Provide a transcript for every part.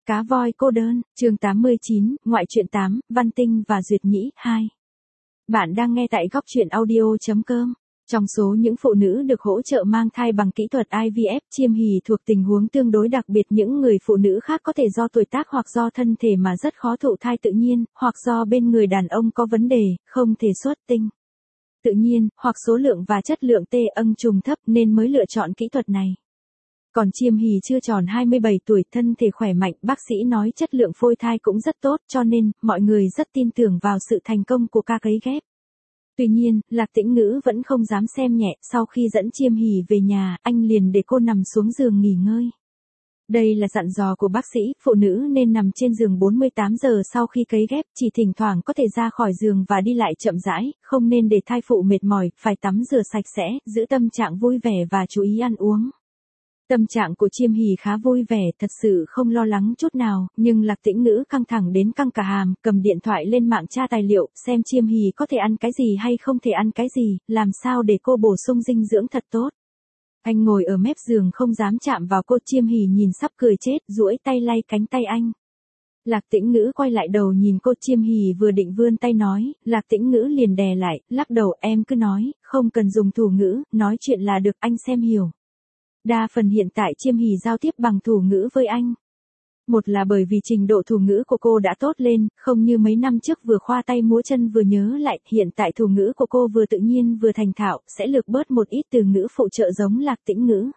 Cá voi cô đơn, chương 89, ngoại truyện 8, Văn Tinh và Duyệt Nhĩ 2. Bạn đang nghe tại góc truyện audio.com. Trong số những phụ nữ được hỗ trợ mang thai bằng kỹ thuật IVF, Chiêm Hỷ thuộc tình huống tương đối đặc biệt. Những người phụ nữ khác có thể do tuổi tác hoặc do thân thể mà rất khó thụ thai tự nhiên, hoặc do bên người đàn ông có vấn đề, không thể xuất tinh tự nhiên, hoặc số lượng và chất lượng âng trùng thấp nên mới lựa chọn kỹ thuật này. Còn Chiêm Hỷ chưa tròn 27 tuổi, thân thể khỏe mạnh, bác sĩ nói chất lượng phôi thai cũng rất tốt, cho nên, mọi người rất tin tưởng vào sự thành công của ca cấy ghép. Tuy nhiên, Lạc Tĩnh Ngữ vẫn không dám xem nhẹ, sau khi dẫn Chiêm Hỷ về nhà, anh liền để cô nằm xuống giường nghỉ ngơi. Đây là dặn dò của bác sĩ, phụ nữ nên nằm trên giường 48 giờ sau khi cấy ghép, chỉ thỉnh thoảng có thể ra khỏi giường và đi lại chậm rãi, không nên để thai phụ mệt mỏi, phải tắm rửa sạch sẽ, giữ tâm trạng vui vẻ và chú ý ăn uống. Tâm trạng của Chiêm Hỷ khá vui vẻ, thật sự không lo lắng chút nào, nhưng Lạc Tĩnh Ngữ căng thẳng đến căng cả hàm, cầm điện thoại lên mạng tra tài liệu, xem Chiêm Hỷ có thể ăn cái gì hay không thể ăn cái gì, làm sao để cô bổ sung dinh dưỡng thật tốt. Anh ngồi ở mép giường không dám chạm vào cô. Chiêm Hỷ nhìn sắp cười chết, duỗi tay lay cánh tay anh. Lạc Tĩnh Ngữ quay lại đầu nhìn cô. Chiêm Hỷ vừa định vươn tay nói, Lạc Tĩnh Ngữ liền đè lại, lắc đầu, em cứ nói, không cần dùng thủ ngữ, nói chuyện là được, anh xem hiểu. Đa phần hiện tại Chiêm Hỷ giao tiếp bằng thủ ngữ với anh. Một là bởi vì trình độ thủ ngữ của cô đã tốt lên, không như mấy năm trước vừa khoa tay múa chân vừa nhớ lại, hiện tại thủ ngữ của cô vừa tự nhiên vừa thành thạo, sẽ lược bớt một ít từ ngữ phụ trợ giống Lạc Tĩnh Ngữ.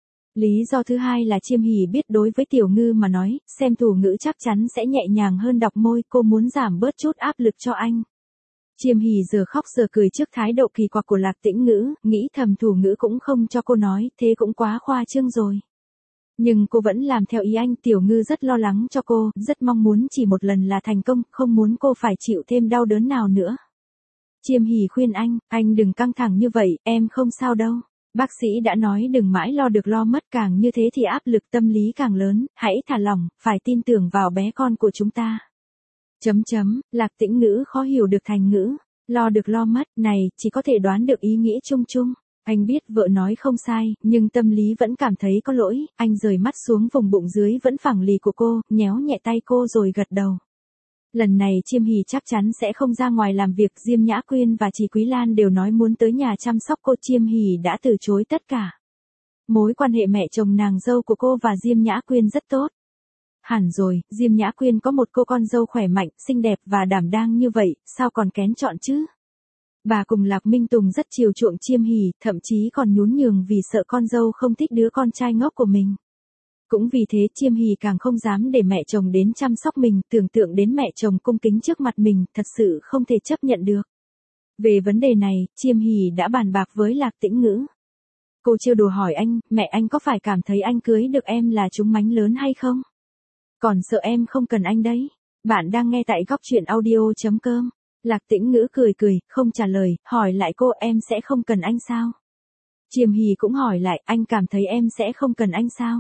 Lý do thứ hai là Chiêm Hỷ biết đối với Tiểu Ngư mà nói, xem thủ ngữ chắc chắn sẽ nhẹ nhàng hơn đọc môi, cô muốn giảm bớt chút áp lực cho anh. Chiêm Hỷ giờ khóc giờ cười trước thái độ kỳ quặc của Lạc Tĩnh Ngữ, nghĩ thầm thủ ngữ cũng không cho cô nói, thế cũng quá khoa trương rồi. Nhưng cô vẫn làm theo ý anh. Tiểu Ngư rất lo lắng cho cô, rất mong muốn chỉ một lần là thành công, không muốn cô phải chịu thêm đau đớn nào nữa. Chiêm Hỷ khuyên anh đừng căng thẳng như vậy, em không sao đâu. Bác sĩ đã nói đừng mãi lo được lo mất, càng như thế thì áp lực tâm lý càng lớn, hãy thả lỏng, phải tin tưởng vào bé con của chúng ta. Lạc Tĩnh Ngữ khó hiểu được thành ngữ, lo được lo mất, này, chỉ có thể đoán được ý nghĩa chung chung. Anh biết vợ nói không sai, nhưng tâm lý vẫn cảm thấy có lỗi, anh rời mắt xuống vùng bụng dưới vẫn phẳng lì của cô, nhéo nhẹ tay cô rồi gật đầu. Lần này Chiêm Hỷ chắc chắn sẽ không ra ngoài làm việc. Diêm Nhã Quyên và Trì Quý Lan đều nói muốn tới nhà chăm sóc cô. Chiêm Hỷ đã từ chối tất cả. Mối quan hệ mẹ chồng nàng dâu của cô và Diêm Nhã Quyên rất tốt. Hẳn rồi, Diêm Nhã Quyên có một cô con dâu khỏe mạnh, xinh đẹp và đảm đang như vậy, sao còn kén chọn chứ? Bà cùng Lạc Minh Tùng rất chiều chuộng Chiêm Hỷ, thậm chí còn nhún nhường vì sợ con dâu không thích đứa con trai ngốc của mình. Cũng vì thế Chiêm Hỷ càng không dám để mẹ chồng đến chăm sóc mình, tưởng tượng đến mẹ chồng cung kính trước mặt mình, thật sự không thể chấp nhận được. Về vấn đề này, Chiêm Hỷ đã bàn bạc với Lạc Tĩnh Ngữ. Cô trêu đùa hỏi anh, mẹ anh có phải cảm thấy anh cưới được em là trúng mánh lớn hay không? Còn sợ em không cần anh đấy. Bạn đang nghe tại góc truyện audio.com. Lạc Tĩnh Ngữ cười cười, không trả lời, hỏi lại cô, em sẽ không cần anh sao? Chiêm Hỷ cũng hỏi lại, anh cảm thấy em sẽ không cần anh sao?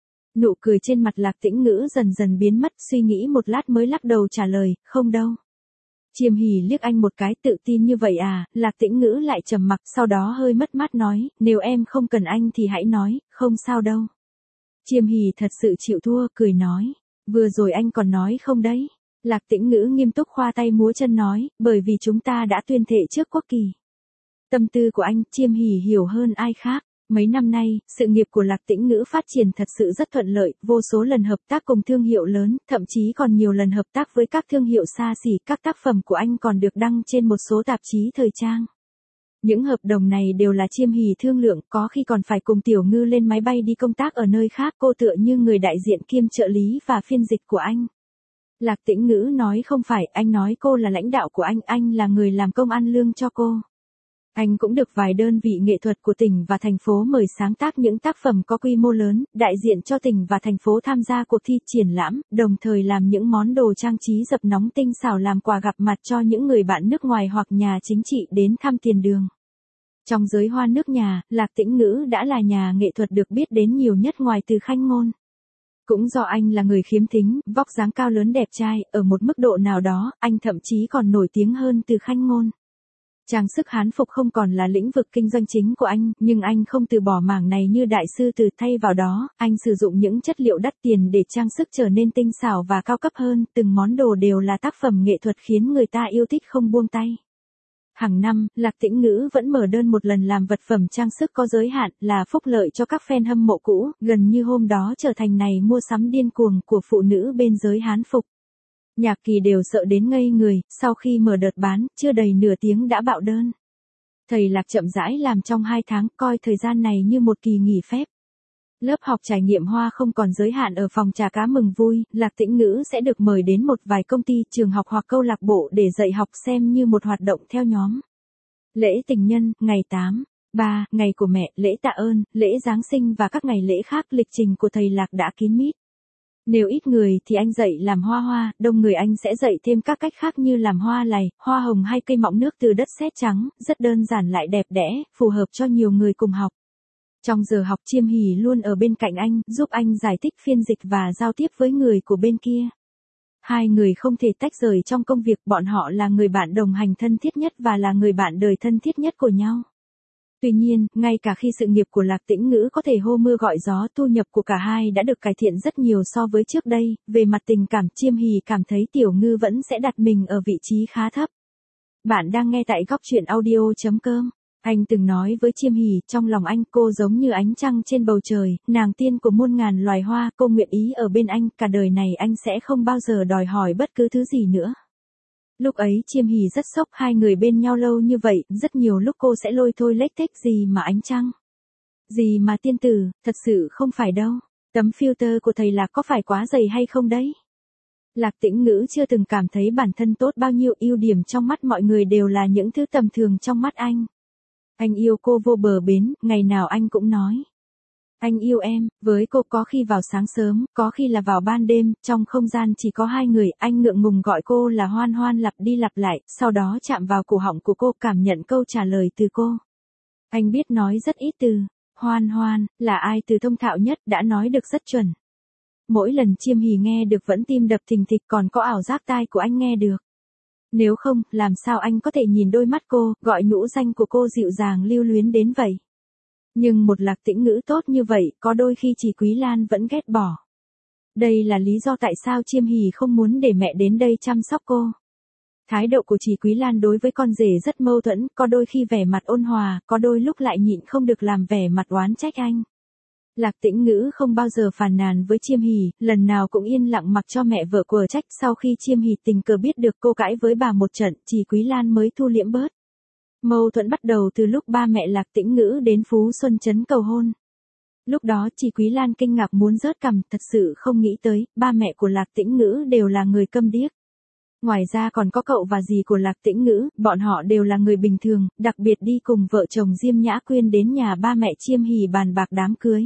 Nụ cười trên mặt Lạc Tĩnh Ngữ dần dần biến mất, suy nghĩ một lát mới lắc đầu trả lời, không đâu. Chiêm Hỷ liếc anh một cái, tự tin như vậy à? Lạc Tĩnh Ngữ lại trầm mặc, sau đó hơi mất mát nói, nếu em không cần anh thì hãy nói, không sao đâu. Chiêm Hỷ thật sự chịu thua, cười nói, vừa rồi anh còn nói không đấy. Lạc Tĩnh Ngữ nghiêm túc khoa tay múa chân nói, bởi vì chúng ta đã tuyên thệ trước quốc kỳ. Tâm tư của anh, Chiêm Hỷ hiểu hơn ai khác. Mấy năm nay, sự nghiệp của Lạc Tĩnh Ngữ phát triển thật sự rất thuận lợi, vô số lần hợp tác cùng thương hiệu lớn, thậm chí còn nhiều lần hợp tác với các thương hiệu xa xỉ. Các tác phẩm của anh còn được đăng trên một số tạp chí thời trang. Những hợp đồng này đều là Chiêm Hỷ thương lượng, có khi còn phải cùng Tiểu Ngư lên máy bay đi công tác ở nơi khác. Cô tựa như người đại diện kiêm trợ lý và phiên dịch của anh. Lạc Tĩnh Ngữ nói không phải, anh nói cô là lãnh đạo của anh là người làm công ăn lương cho cô. Anh cũng được vài đơn vị nghệ thuật của tỉnh và thành phố mời sáng tác những tác phẩm có quy mô lớn, đại diện cho tỉnh và thành phố tham gia cuộc thi triển lãm, đồng thời làm những món đồ trang trí dập nóng tinh xảo làm quà gặp mặt cho những người bạn nước ngoài hoặc nhà chính trị đến thăm tiền đường. Trong giới hoa nước nhà, Lạc Tĩnh Ngữ đã là nhà nghệ thuật được biết đến nhiều nhất ngoài Từ Khanh Ngôn. Cũng do anh là người khiếm thính, vóc dáng cao lớn đẹp trai, ở một mức độ nào đó, anh thậm chí còn nổi tiếng hơn Từ Khanh Ngôn. Trang sức hán phục không còn là lĩnh vực kinh doanh chính của anh, nhưng anh không từ bỏ mảng này như đại sư từ, thay vào đó, anh sử dụng những chất liệu đắt tiền để trang sức trở nên tinh xảo và cao cấp hơn, từng món đồ đều là tác phẩm nghệ thuật khiến người ta yêu thích không buông tay. Hàng năm, Lạc Tĩnh Ngữ vẫn mở đơn một lần làm vật phẩm trang sức có giới hạn, là phúc lợi cho các fan hâm mộ cũ, gần như hôm đó trở thành ngày mua sắm điên cuồng của phụ nữ bên giới hán phục. Nhạc Kỳ đều sợ đến ngây người, sau khi mở đợt bán, chưa đầy nửa tiếng đã bạo đơn. Thầy Lạc chậm rãi làm trong 2 tháng, coi thời gian này như một kỳ nghỉ phép. Lớp học trải nghiệm hoa không còn giới hạn ở phòng trà cá mừng vui, Lạc Tĩnh Ngữ sẽ được mời đến một vài công ty, trường học hoặc câu lạc bộ để dạy học xem như một hoạt động theo nhóm. Lễ tình nhân, ngày 8/3, ngày của mẹ, lễ tạ ơn, lễ Giáng sinh và các ngày lễ khác, lịch trình của thầy Lạc đã kín mít. Nếu ít người thì anh dạy làm hoa hoa, đông người anh sẽ dạy thêm các cách khác như làm hoa lài, hoa hồng hay cây mọng nước từ đất sét trắng, rất đơn giản lại đẹp đẽ, phù hợp cho nhiều người cùng học. Trong giờ học, Chiêm Hỉ luôn ở bên cạnh anh, giúp anh giải thích, phiên dịch và giao tiếp với người của bên kia. Hai người không thể tách rời trong công việc, bọn họ là người bạn đồng hành thân thiết nhất và là người bạn đời thân thiết nhất của nhau. Tuy nhiên, ngay cả khi sự nghiệp của Lạc Tĩnh Ngữ có thể hô mưa gọi gió, thu nhập của cả hai đã được cải thiện rất nhiều so với trước đây, về mặt tình cảm, Chiêm Hỉ cảm thấy Tiểu Ngư vẫn sẽ đặt mình ở vị trí khá thấp. Bạn đang nghe tại góc truyện audio.com. Anh từng nói với Chiêm Hỉ, trong lòng anh cô giống như ánh trăng trên bầu trời, nàng tiên của muôn ngàn loài hoa, cô nguyện ý ở bên anh, cả đời này anh sẽ không bao giờ đòi hỏi bất cứ thứ gì nữa. Lúc ấy Chiêm Hỉ rất sốc, hai người bên nhau lâu như vậy, rất nhiều lúc cô sẽ lôi thôi lếch thếch, gì mà ánh trăng, gì mà tiên tử, thật sự không phải đâu. Tấm filter của thầy Lạc có phải quá dày hay không đấy? Lạc Tĩnh Ngữ chưa từng cảm thấy bản thân tốt bao nhiêu, ưu điểm trong mắt mọi người đều là những thứ tầm thường trong mắt anh. Anh yêu cô vô bờ bến, ngày nào anh cũng nói. Anh yêu em, với cô có khi vào sáng sớm, có khi là vào ban đêm, trong không gian chỉ có hai người, anh ngượng ngùng gọi cô là Hoan Hoan lặp đi lặp lại, sau đó chạm vào cổ họng của cô, cảm nhận câu trả lời từ cô. Anh biết nói rất ít từ. Hoan Hoan, là ai từ thông thạo nhất, đã nói được rất chuẩn. Mỗi lần Chiêm Hỉ nghe được vẫn tim đập thình thịch, còn có ảo giác tai của anh nghe được. Nếu không, làm sao anh có thể nhìn đôi mắt cô, gọi nhũ danh của cô dịu dàng lưu luyến đến vậy. Nhưng một Lạc Tĩnh Ngữ tốt như vậy, có đôi khi Chỉ Quý Lan vẫn ghét bỏ. Đây là lý do tại sao Chiêm Hỉ không muốn để mẹ đến đây chăm sóc cô. Thái độ của Chỉ Quý Lan đối với con rể rất mâu thuẫn, có đôi khi vẻ mặt ôn hòa, có đôi lúc lại nhịn không được làm vẻ mặt oán trách anh. Lạc Tĩnh Ngữ không bao giờ phàn nàn với Chiêm Hỉ, lần nào cũng yên lặng mặc cho mẹ vợ quở trách. Sau khi Chiêm Hỉ tình cờ biết được cô cãi với bà một trận, Chỉ Quý Lan mới thu liễm bớt. Mâu thuẫn bắt đầu từ lúc ba mẹ Lạc Tĩnh Ngữ đến Phú Xuân Trấn cầu hôn. Lúc đó Chỉ Quý Lan kinh ngạc muốn rớt cằm, thật sự không nghĩ tới, ba mẹ của Lạc Tĩnh Ngữ đều là người câm điếc. Ngoài ra còn có cậu và dì của Lạc Tĩnh Ngữ, bọn họ đều là người bình thường, đặc biệt đi cùng vợ chồng Diêm Nhã Quyên đến nhà ba mẹ Chiêm Hỉ bàn bạc đám cưới.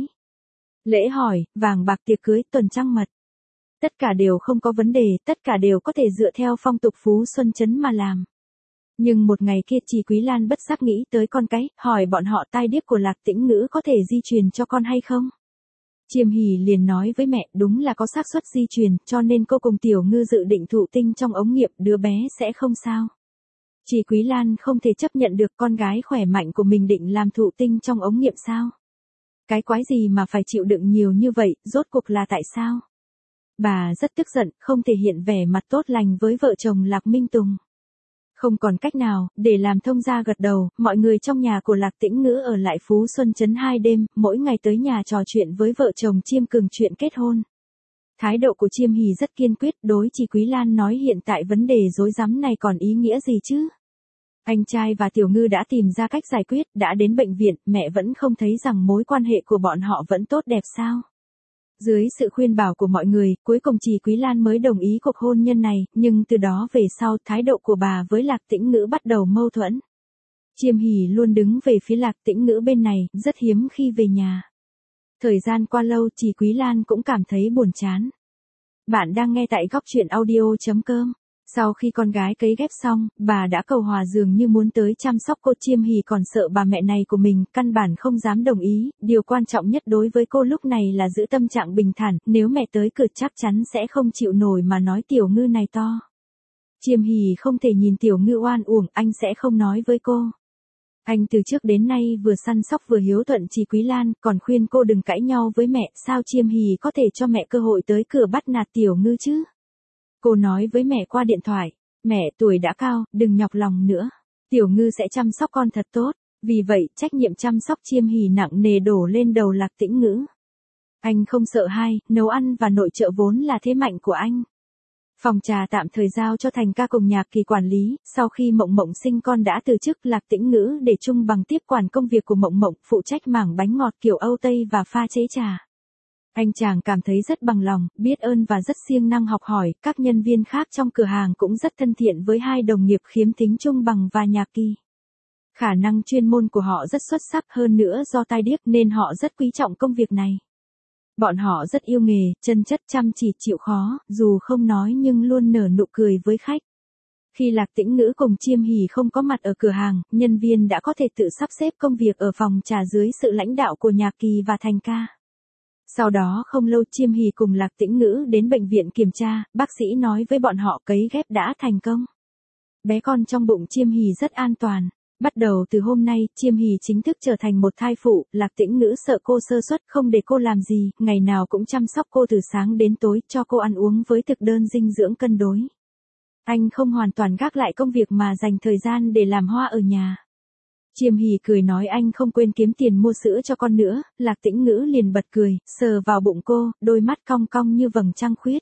Lễ hỏi, vàng bạc, tiệc cưới, tuần trăng mật. Tất cả đều không có vấn đề, tất cả đều có thể dựa theo phong tục Phú Xuân Trấn mà làm. Nhưng một ngày kia Chỉ Quý Lan bất giác nghĩ tới con cái, hỏi bọn họ tai điếc của Lạc Tĩnh Ngữ có thể di truyền cho con hay không? Chiêm Hỉ liền nói với mẹ, đúng là có xác suất di truyền, cho nên cô cùng Tiểu Ngư dự định thụ tinh trong ống nghiệm, đứa bé sẽ không sao. Chỉ Quý Lan không thể chấp nhận được con gái khỏe mạnh của mình định làm thụ tinh trong ống nghiệm sao? Cái quái gì mà phải chịu đựng nhiều như vậy, rốt cuộc là tại sao? Bà rất tức giận, không thể hiện vẻ mặt tốt lành với vợ chồng Lạc Minh Tùng. Không còn cách nào, để làm thông gia gật đầu, mọi người trong nhà của Lạc Tĩnh Ngữ ở lại Phú Xuân Trấn 2 đêm, mỗi ngày tới nhà trò chuyện với vợ chồng Chiêm Cường chuyện kết hôn. Thái độ của Chiêm Hỉ rất kiên quyết, đối Chỉ Quý Lan nói hiện tại vấn đề rối rắm này còn ý nghĩa gì chứ? Anh trai và Tiểu Ngư đã tìm ra cách giải quyết, đã đến bệnh viện, mẹ vẫn không thấy rằng mối quan hệ của bọn họ vẫn tốt đẹp sao? Dưới sự khuyên bảo của mọi người, cuối cùng Chỉ Quý Lan mới đồng ý cuộc hôn nhân này, nhưng từ đó về sau, thái độ của bà với Lạc Tĩnh Ngữ bắt đầu mâu thuẫn. Chiêm Hỉ luôn đứng về phía Lạc Tĩnh Ngữ bên này, rất hiếm khi về nhà. Thời gian qua lâu, Chỉ Quý Lan cũng cảm thấy buồn chán. Bạn đang nghe tại góc truyện audio.com. Sau khi con gái cấy ghép xong, bà đã cầu hòa dường như muốn tới chăm sóc cô. Chiêm Hỉ còn sợ bà mẹ này của mình, căn bản không dám đồng ý, điều quan trọng nhất đối với cô lúc này là giữ tâm trạng bình thản, nếu mẹ tới cửa chắc chắn sẽ không chịu nổi mà nói Tiểu Ngư này to. Chiêm Hỷ không thể nhìn Tiểu Ngư oan uổng, anh sẽ không nói với cô. Anh từ trước đến nay vừa săn sóc vừa hiếu thuận Trì Quý Lan, còn khuyên cô đừng cãi nhau với mẹ, sao Chiêm Hỷ có thể cho mẹ cơ hội tới cửa bắt nạt Tiểu Ngư chứ? Cô nói với mẹ qua điện thoại, mẹ tuổi đã cao, đừng nhọc lòng nữa. Tiểu Ngư sẽ chăm sóc con thật tốt, vì vậy trách nhiệm chăm sóc Chiêm Hỷ nặng nề đổ lên đầu Lạc Tĩnh Ngữ. Anh không sợ hai, nấu ăn và nội trợ vốn là thế mạnh của anh. Phòng trà tạm thời giao cho Thành ca cùng Nhạc Kỳ quản lý, sau khi Mộng Mộng sinh con đã từ chức, Lạc Tĩnh Ngữ để Trung Bằng tiếp quản công việc của Mộng Mộng, phụ trách mảng bánh ngọt kiểu Âu Tây và pha chế trà. Anh chàng cảm thấy rất bằng lòng, biết ơn và rất siêng năng học hỏi, các nhân viên khác trong cửa hàng cũng rất thân thiện với hai đồng nghiệp khiếm thính Trung Bằng và Nhạc Kỳ. Khả năng chuyên môn của họ rất xuất sắc, hơn nữa do tai điếc nên họ rất quý trọng công việc này. Bọn họ rất yêu nghề, chân chất, chăm chỉ, chịu khó, dù không nói nhưng luôn nở nụ cười với khách. Khi Lạc Tĩnh Ngữ cùng Chiêm Hỷ không có mặt ở cửa hàng, nhân viên đã có thể tự sắp xếp công việc ở phòng trà dưới sự lãnh đạo của Nhạc Kỳ và Thành ca. Sau đó không lâu Chiêm Hỷ cùng Lạc Tĩnh Ngữ đến bệnh viện kiểm tra, bác sĩ nói với bọn họ cấy ghép đã thành công. Bé con trong bụng Chiêm Hỷ rất an toàn. Bắt đầu từ hôm nay, Chiêm Hỷ chính thức trở thành một thai phụ, Lạc Tĩnh Ngữ sợ cô sơ suất không để cô làm gì, ngày nào cũng chăm sóc cô từ sáng đến tối, cho cô ăn uống với thực đơn dinh dưỡng cân đối. Anh không hoàn toàn gác lại công việc mà dành thời gian để làm hoa ở nhà. Chiêm Hỷ cười nói anh không quên kiếm tiền mua sữa cho con nữa, Lạc Tĩnh Ngữ liền bật cười, sờ vào bụng cô, đôi mắt cong cong như vầng trăng khuyết.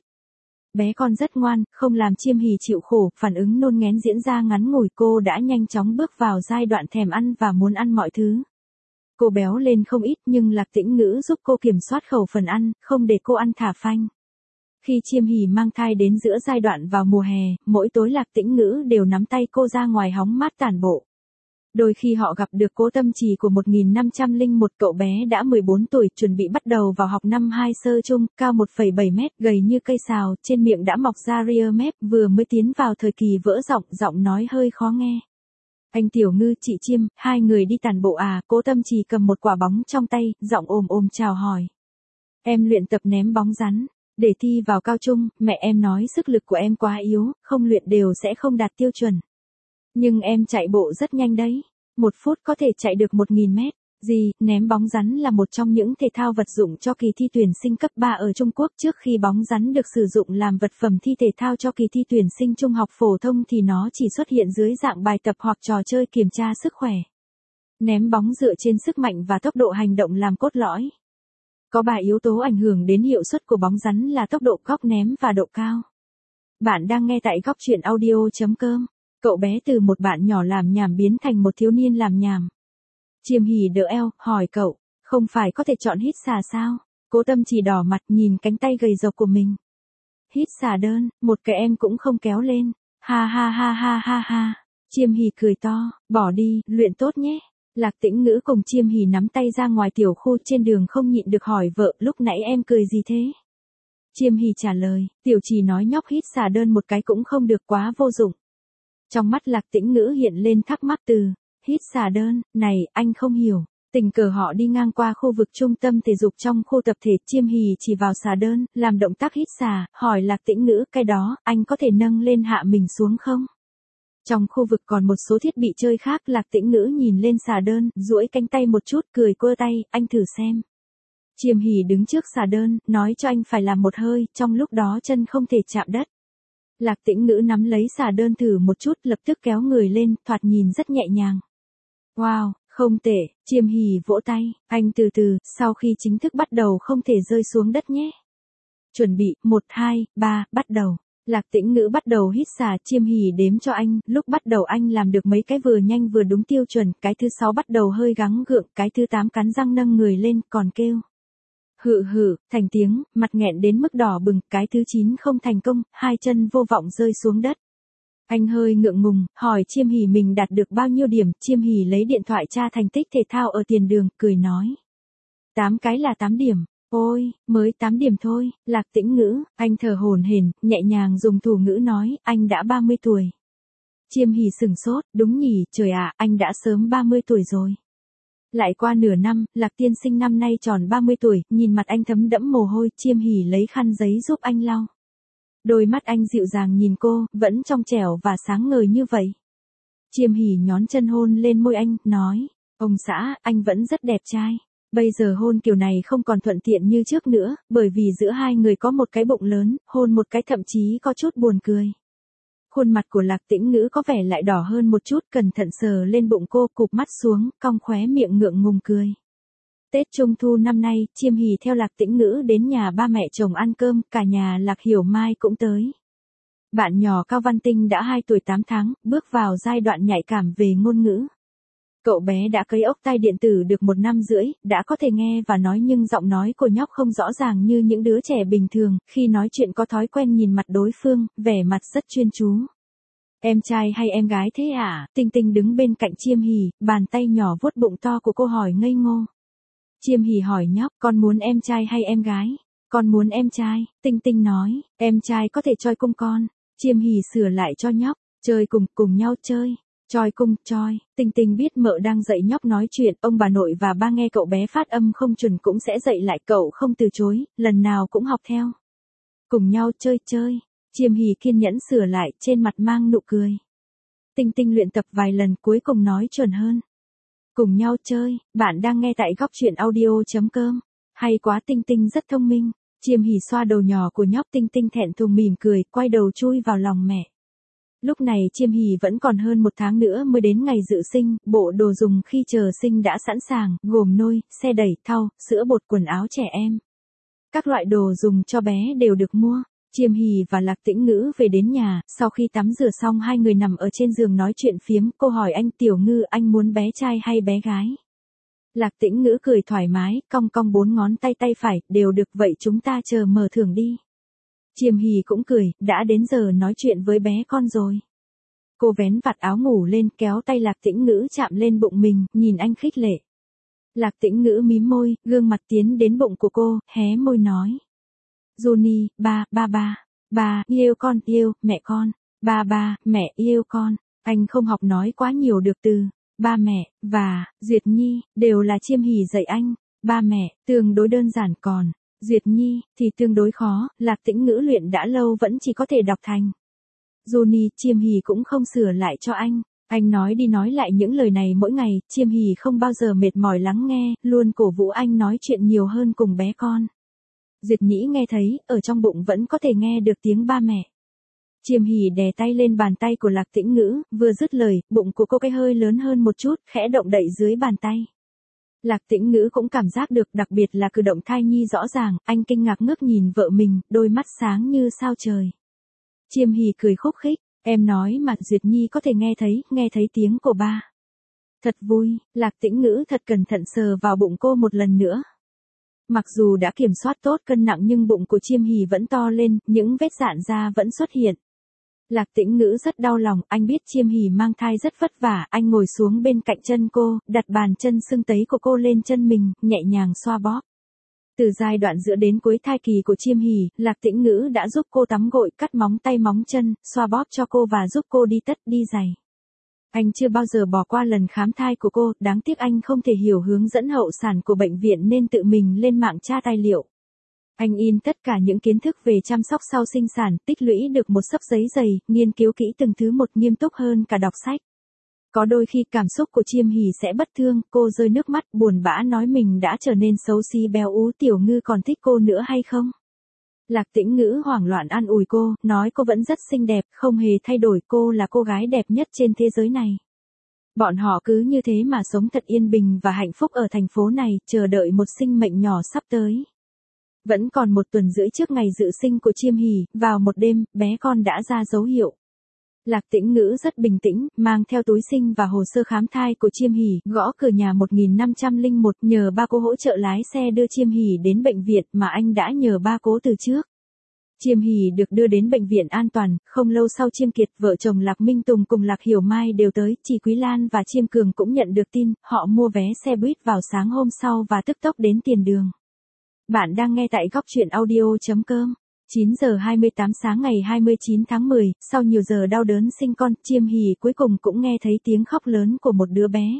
Bé con rất ngoan, không làm Chiêm Hỷ chịu khổ, phản ứng nôn nghén diễn ra ngắn ngủi, cô đã nhanh chóng bước vào giai đoạn thèm ăn và muốn ăn mọi thứ. Cô béo lên không ít nhưng Lạc Tĩnh Ngữ giúp cô kiểm soát khẩu phần ăn, không để cô ăn thả phanh. Khi Chiêm Hỷ mang thai đến giữa giai đoạn vào mùa hè, mỗi tối Lạc Tĩnh Ngữ đều nắm tay cô ra ngoài hóng mát tản bộ. Đôi khi họ gặp được Cố Tâm Trì của 1501, cậu bé đã 14 tuổi, chuẩn bị bắt đầu vào học năm 2 sơ trung, cao 1,7 mét, gầy như cây sào, trên miệng đã mọc ra ria mép, vừa mới tiến vào thời kỳ vỡ giọng, giọng nói hơi khó nghe. Anh Tiểu Ngư, chị Chiêm, hai người đi tản bộ à? Cố Tâm Trì cầm một quả bóng trong tay, giọng ồm ồm chào hỏi. Em luyện tập ném bóng rắn. Để thi vào cao trung, mẹ em nói sức lực của em quá yếu, không luyện đều sẽ không đạt tiêu chuẩn. Nhưng em chạy bộ rất nhanh đấy. 1 phút có thể chạy được 1000 mét. Gì, ném bóng rắn là một trong những thể thao vật dụng cho kỳ thi tuyển sinh cấp 3 ở Trung Quốc. Trước khi bóng rắn được sử dụng làm vật phẩm thi thể thao cho kỳ thi tuyển sinh trung học phổ thông thì nó chỉ xuất hiện dưới dạng bài tập hoặc trò chơi kiểm tra sức khỏe. Ném bóng dựa trên sức mạnh và tốc độ hành động làm cốt lõi. Có 3 yếu tố ảnh hưởng đến hiệu suất của bóng rắn là tốc độ, góc ném và độ cao. Bạn đang nghe tại góc truyện audio.com. Cậu bé từ một bạn nhỏ làm nhảm biến thành một thiếu niên làm nhảm. Chiêm Hỷ đỡ eo, hỏi cậu, không phải có thể chọn hít xà sao? Cố Tâm Trì đỏ mặt nhìn cánh tay gầy rộc của mình. Hít xà đơn, một cái em cũng không kéo lên. Ha ha ha ha ha ha. Chiêm Hỷ cười to, bỏ đi, luyện tốt nhé. Lạc Tĩnh Ngữ cùng Chiêm Hỷ nắm tay ra ngoài tiểu khu, trên đường không nhịn được hỏi vợ, lúc nãy em cười gì thế? Chiêm Hỷ trả lời, Tiểu Trì nói nhóc hít xà đơn một cái cũng không được, quá vô dụng. Trong mắt Lạc Tĩnh Ngữ hiện lên thắc mắc, từ hít xà đơn, này, anh không hiểu. Tình cờ họ đi ngang qua khu vực trung tâm thể dục trong khu tập thể, Chiêm Hỷ chỉ vào xà đơn, làm động tác hít xà, hỏi Lạc Tĩnh Ngữ, cái đó, anh có thể nâng lên hạ mình xuống không? Trong khu vực còn một số thiết bị chơi khác, Lạc Tĩnh Ngữ nhìn lên xà đơn, duỗi cánh tay một chút, cười quơ tay, anh thử xem. Chiêm Hỷ đứng trước xà đơn, nói cho anh phải làm một hơi, trong lúc đó chân không thể chạm đất. Lạc Tĩnh Ngữ nắm lấy xà đơn thử một chút, lập tức kéo người lên, thoạt nhìn rất nhẹ nhàng. Wow, không tệ, Chiêm Hỷ vỗ tay, anh từ từ, sau khi chính thức bắt đầu không thể rơi xuống đất nhé. Chuẩn bị, 1, 2, 3, bắt đầu. Lạc Tĩnh Ngữ bắt đầu hít xà, Chiêm Hỷ đếm cho anh, lúc bắt đầu anh làm được mấy cái vừa nhanh vừa đúng tiêu chuẩn, cái thứ 6 bắt đầu hơi gắng gượng, cái thứ 8 cắn răng nâng người lên, còn kêu. Hự hự, thành tiếng, mặt nghẹn đến mức đỏ bừng, cái thứ 9 không thành công, hai chân vô vọng rơi xuống đất. Anh hơi ngượng ngùng, hỏi Chiêm Hỷ mình đạt được bao nhiêu điểm, Chiêm Hỷ lấy điện thoại tra thành tích thể thao ở tiền đường, cười nói. 8 cái là 8 điểm. Ôi, mới 8 điểm thôi. Lạc Tĩnh Ngữ, anh thở hổn hển, nhẹ nhàng dùng thủ ngữ nói, anh đã 30 tuổi. Chiêm Hỷ sửng sốt, đúng nhỉ, trời ạ, anh đã sớm 30 tuổi rồi. Lại qua nửa năm, Lạc tiên sinh năm nay tròn 30 tuổi, nhìn mặt anh thấm đẫm mồ hôi, Chiêm Hỷ lấy khăn giấy giúp anh lau. Đôi mắt anh dịu dàng nhìn cô, vẫn trong trẻo và sáng ngời như vậy. Chiêm Hỉ nhón chân hôn lên môi anh, nói, ông xã, anh vẫn rất đẹp trai. Bây giờ hôn kiểu này không còn thuận tiện như trước nữa, bởi vì giữa hai người có một cái bụng lớn, hôn một cái thậm chí có chút buồn cười. Khuôn mặt của Lạc Tĩnh Ngữ có vẻ lại đỏ hơn một chút, cẩn thận sờ lên bụng cô, cụp mắt xuống, cong khóe miệng ngượng ngùng cười. Tết Trung Thu năm nay, Chiêm Hỉ theo Lạc Tĩnh Ngữ đến nhà ba mẹ chồng ăn cơm, cả nhà Lạc Hiểu Mai cũng tới. Bạn nhỏ Cao Văn Tinh đã 2 tuổi 8 tháng, bước vào giai đoạn nhạy cảm về ngôn ngữ. Cậu bé đã cấy ốc tai điện tử được 1 năm rưỡi, đã có thể nghe và nói nhưng giọng nói của nhóc không rõ ràng như những đứa trẻ bình thường, khi nói chuyện có thói quen nhìn mặt đối phương, vẻ mặt rất chuyên chú. Em trai hay em gái thế à? Tinh Tinh đứng bên cạnh Chiêm Hỉ, bàn tay nhỏ vuốt bụng to của cô hỏi ngây ngô. Chiêm Hỉ hỏi nhóc, con muốn em trai hay em gái? Con muốn em trai, Tinh Tinh nói, em trai có thể choi cung con. Chiêm Hỉ sửa lại cho nhóc, chơi cùng nhau chơi. Choi cung, choi, Tinh Tinh biết mợ đang dạy nhóc nói chuyện, ông bà nội và ba nghe cậu bé phát âm không chuẩn cũng sẽ dạy lại cậu không từ chối, lần nào cũng học theo. Cùng nhau chơi. Chiêm Hỉ kiên nhẫn sửa lại, trên mặt mang nụ cười. Tinh Tinh luyện tập vài lần cuối cùng nói chuẩn hơn. Cùng nhau chơi, bạn đang nghe tại góc truyện audio.com. Hay quá, Tinh Tinh rất thông minh. Chiêm Hỉ xoa đầu nhỏ của nhóc. Tinh Tinh thẹn thùng mỉm cười, quay đầu chui vào lòng mẹ. Lúc này Chiêm Hỉ vẫn còn hơn 1 tháng nữa mới đến ngày dự sinh, bộ đồ dùng khi chờ sinh đã sẵn sàng, gồm nôi, xe đẩy, thau, sữa bột, quần áo trẻ em. Các loại đồ dùng cho bé đều được mua. Chiêm Hỉ và Lạc Tĩnh Ngữ về đến nhà, sau khi tắm rửa xong hai người nằm ở trên giường nói chuyện phiếm, cô hỏi anh Tiểu Ngư anh muốn bé trai hay bé gái. Lạc Tĩnh Ngữ cười thoải mái, cong cong 4 ngón tay phải, đều được vậy chúng ta chờ mở thưởng đi. Chiêm Hỉ cũng cười, đã đến giờ nói chuyện với bé con rồi. Cô vén vạt áo ngủ lên, kéo tay Lạc Tĩnh Ngữ chạm lên bụng mình, nhìn anh khích lệ. Lạc Tĩnh Ngữ mím môi, gương mặt tiến đến bụng của cô, hé môi nói. Juni, ba, yêu con, yêu, mẹ con. Ba, mẹ yêu con. Anh không học nói quá nhiều được từ ba mẹ, và, Duyệt Nhi, đều là Chiêm Hỉ dạy anh. Ba mẹ, tương đối đơn giản còn. Duyệt Nhi, thì tương đối khó, Lạc Tĩnh Ngữ luyện đã lâu vẫn chỉ có thể đọc thành. Juni, Chiêm Hỉ cũng không sửa lại cho anh. Anh nói đi nói lại những lời này mỗi ngày, Chiêm Hỉ không bao giờ mệt mỏi lắng nghe, luôn cổ vũ anh nói chuyện nhiều hơn cùng bé con. Duyệt Nhĩ nghe thấy, ở trong bụng vẫn có thể nghe được tiếng ba mẹ. Chiêm Hỉ đè tay lên bàn tay của Lạc Tĩnh Ngữ, vừa dứt lời, bụng của cô cái hơi lớn hơn một chút, khẽ động đậy dưới bàn tay. Lạc Tĩnh Ngữ cũng cảm giác được, đặc biệt là cử động thai nhi rõ ràng, anh kinh ngạc ngước nhìn vợ mình, đôi mắt sáng như sao trời. Chiêm Hỉ cười khúc khích, em nói mà Duyệt Nhi có thể nghe thấy tiếng của ba. Thật vui, Lạc Tĩnh Ngữ thật cẩn thận sờ vào bụng cô một lần nữa. Mặc dù đã kiểm soát tốt cân nặng nhưng bụng của Chiêm Hỉ vẫn to lên, những vết rạn da vẫn xuất hiện. Lạc Tĩnh Ngữ rất đau lòng, anh biết Chiêm Hỉ mang thai rất vất vả, anh ngồi xuống bên cạnh chân cô, đặt bàn chân sưng tấy của cô lên chân mình, nhẹ nhàng xoa bóp. Từ giai đoạn giữa đến cuối thai kỳ của Chiêm Hỉ, Lạc Tĩnh Ngữ đã giúp cô tắm gội, cắt móng tay móng chân, xoa bóp cho cô và giúp cô đi tất đi giày. Anh chưa bao giờ bỏ qua lần khám thai của cô, đáng tiếc anh không thể hiểu hướng dẫn hậu sản của bệnh viện nên tự mình lên mạng tra tài liệu. Anh in tất cả những kiến thức về chăm sóc sau sinh sản, tích lũy được một xấp giấy dày, nghiên cứu kỹ từng thứ một nghiêm túc hơn cả đọc sách. Có đôi khi cảm xúc của Chiêm Hỉ sẽ bất thương, cô rơi nước mắt, buồn bã nói mình đã trở nên xấu xí béo ú, Tiểu Ngư còn thích cô nữa hay không? Lạc Tĩnh Ngữ hoảng loạn an ủi cô, nói cô vẫn rất xinh đẹp, không hề thay đổi, cô là cô gái đẹp nhất trên thế giới này. Bọn họ cứ như thế mà sống thật yên bình và hạnh phúc ở thành phố này, chờ đợi một sinh mệnh nhỏ sắp tới. Vẫn còn 1 tuần rưỡi trước ngày dự sinh của Chiêm Hỉ, vào một đêm, bé con đã ra dấu hiệu. Lạc Tĩnh Ngữ rất bình tĩnh, mang theo túi sinh và hồ sơ khám thai của Chiêm Hỉ, gõ cửa nhà 1501, nhờ ba cô hỗ trợ lái xe đưa Chiêm Hỉ đến bệnh viện mà anh đã nhờ ba cô từ trước. Chiêm Hỉ được đưa đến bệnh viện an toàn, không lâu sau Chiêm Kiệt, vợ chồng Lạc Minh Tùng cùng Lạc Hiểu Mai đều tới, chị Quý Lan và Chiêm Cường cũng nhận được tin, họ mua vé xe buýt vào sáng hôm sau và tức tốc đến tiền đường. Bạn đang nghe tại góc truyện audio.com. 9 giờ 28 sáng ngày 29 tháng 10, sau nhiều giờ đau đớn sinh con, Chiêm Hỉ cuối cùng cũng nghe thấy tiếng khóc lớn của một đứa bé.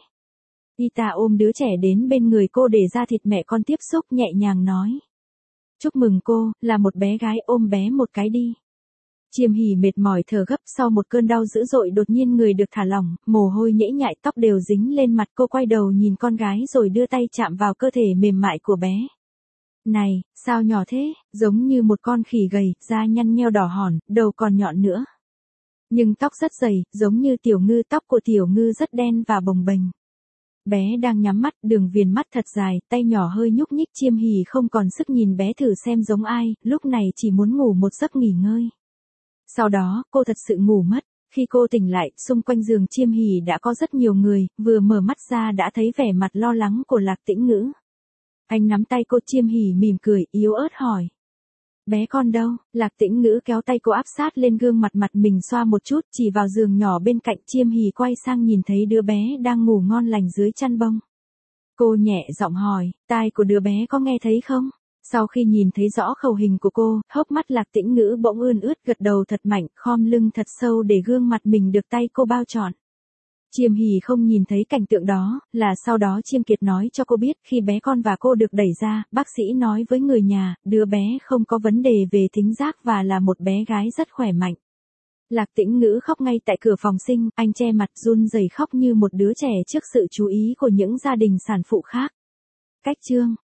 Ita ôm đứa trẻ đến bên người cô để ra thịt mẹ con tiếp xúc, nhẹ nhàng nói. Chúc mừng cô, là một bé gái, ôm bé một cái đi. Chiêm Hỉ mệt mỏi thở gấp, sau một cơn đau dữ dội đột nhiên người được thả lỏng, mồ hôi nhễ nhại, tóc đều dính lên mặt, cô quay đầu nhìn con gái rồi đưa tay chạm vào cơ thể mềm mại của bé. Này, sao nhỏ thế, giống như một con khỉ gầy, da nhăn nheo đỏ hòn, đầu còn nhọn nữa. Nhưng tóc rất dày, giống như tiểu ngư, tóc của tiểu ngư rất đen và bồng bềnh. Bé đang nhắm mắt, đường viền mắt thật dài, tay nhỏ hơi nhúc nhích. Chiêm Hỉ không còn sức nhìn bé thử xem giống ai, lúc này chỉ muốn ngủ một giấc nghỉ ngơi. Sau đó, cô thật sự ngủ mất. Khi cô tỉnh lại, xung quanh giường Chiêm Hỉ đã có rất nhiều người, vừa mở mắt ra đã thấy vẻ mặt lo lắng của Lạc Tĩnh Ngữ. Anh nắm tay cô, Chiêm Hỉ mỉm cười, yếu ớt hỏi. Bé con đâu? Lạc Tĩnh Ngữ kéo tay cô áp sát lên gương mặt mình xoa một chút, chỉ vào giường nhỏ bên cạnh. Chiêm Hỉ quay sang nhìn thấy đứa bé đang ngủ ngon lành dưới chăn bông. Cô nhẹ giọng hỏi, tai của đứa bé có nghe thấy không? Sau khi nhìn thấy rõ khẩu hình của cô, hốc mắt Lạc Tĩnh Ngữ bỗng ươn ướt, gật đầu thật mạnh, khom lưng thật sâu để gương mặt mình được tay cô bao trọn. Chiêm Hỉ không nhìn thấy cảnh tượng đó, là sau đó Chiêm Kiệt nói cho cô biết khi bé con và cô được đẩy ra, bác sĩ nói với người nhà, đứa bé không có vấn đề về thính giác và là một bé gái rất khỏe mạnh. Lạc Tĩnh Ngữ khóc ngay tại cửa phòng sinh, anh che mặt run rẩy khóc như một đứa trẻ trước sự chú ý của những gia đình sản phụ khác. Cách chương